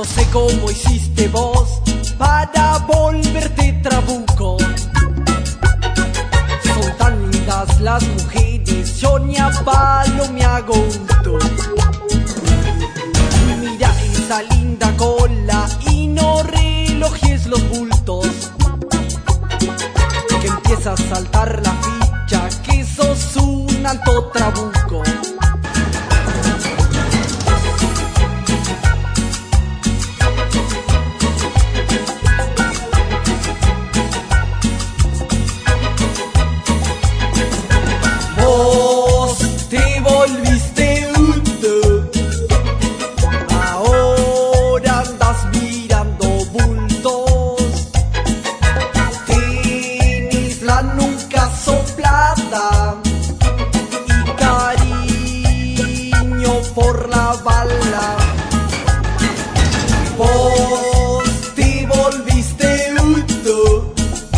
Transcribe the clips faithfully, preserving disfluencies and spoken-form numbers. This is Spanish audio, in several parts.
sé cómo hiciste vos para volverte trabuco. Son tan lindas las mujeres, yo ni a palo me hago gusto. Mira esa linda cola y no relojes los bultos, que empieza a saltar la ficha que sos un alto trabuco. Vos te volviste uto, ahora andas mirando bultos, tenés la nuca soplada y cariño por la bala. Vos te volviste uto,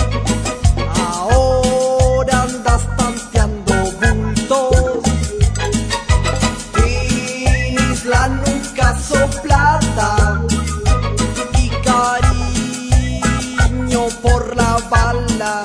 ahora andas tanteando bultos, tienes la nuca soplada y cariño por la bala.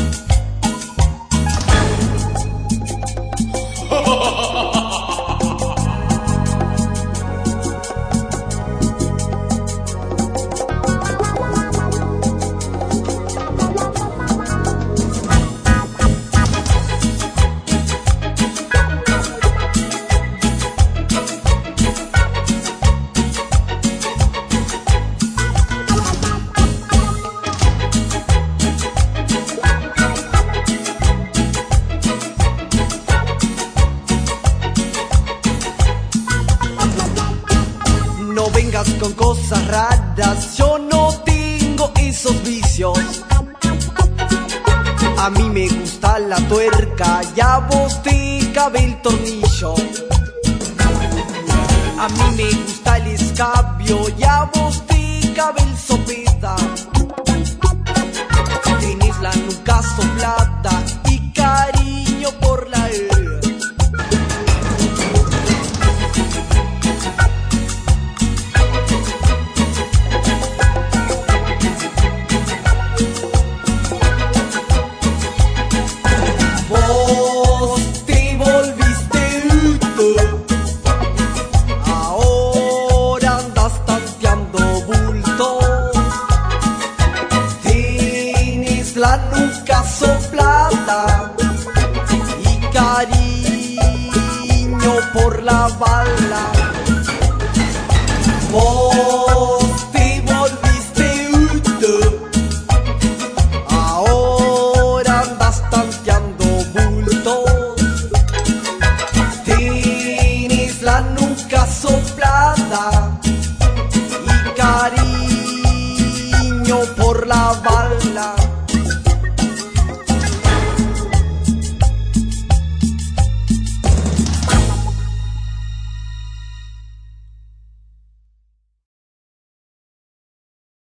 No vengas con cosas raras, yo no tengo esos vicios. A mí me gusta la tuerca y a vos te cabe el tornillo. A mí me gusta el escabio y a vos te cabe el sopeda. Tienes la nuca soplada y cariño por la E. Vos te volviste uto, ahora andas tanteando bultos, tienes la nuca soplada y cariño por la bala. Vos te volviste uto, ahora andas tanteando bultos, tienes la nuca soplada y cariño por la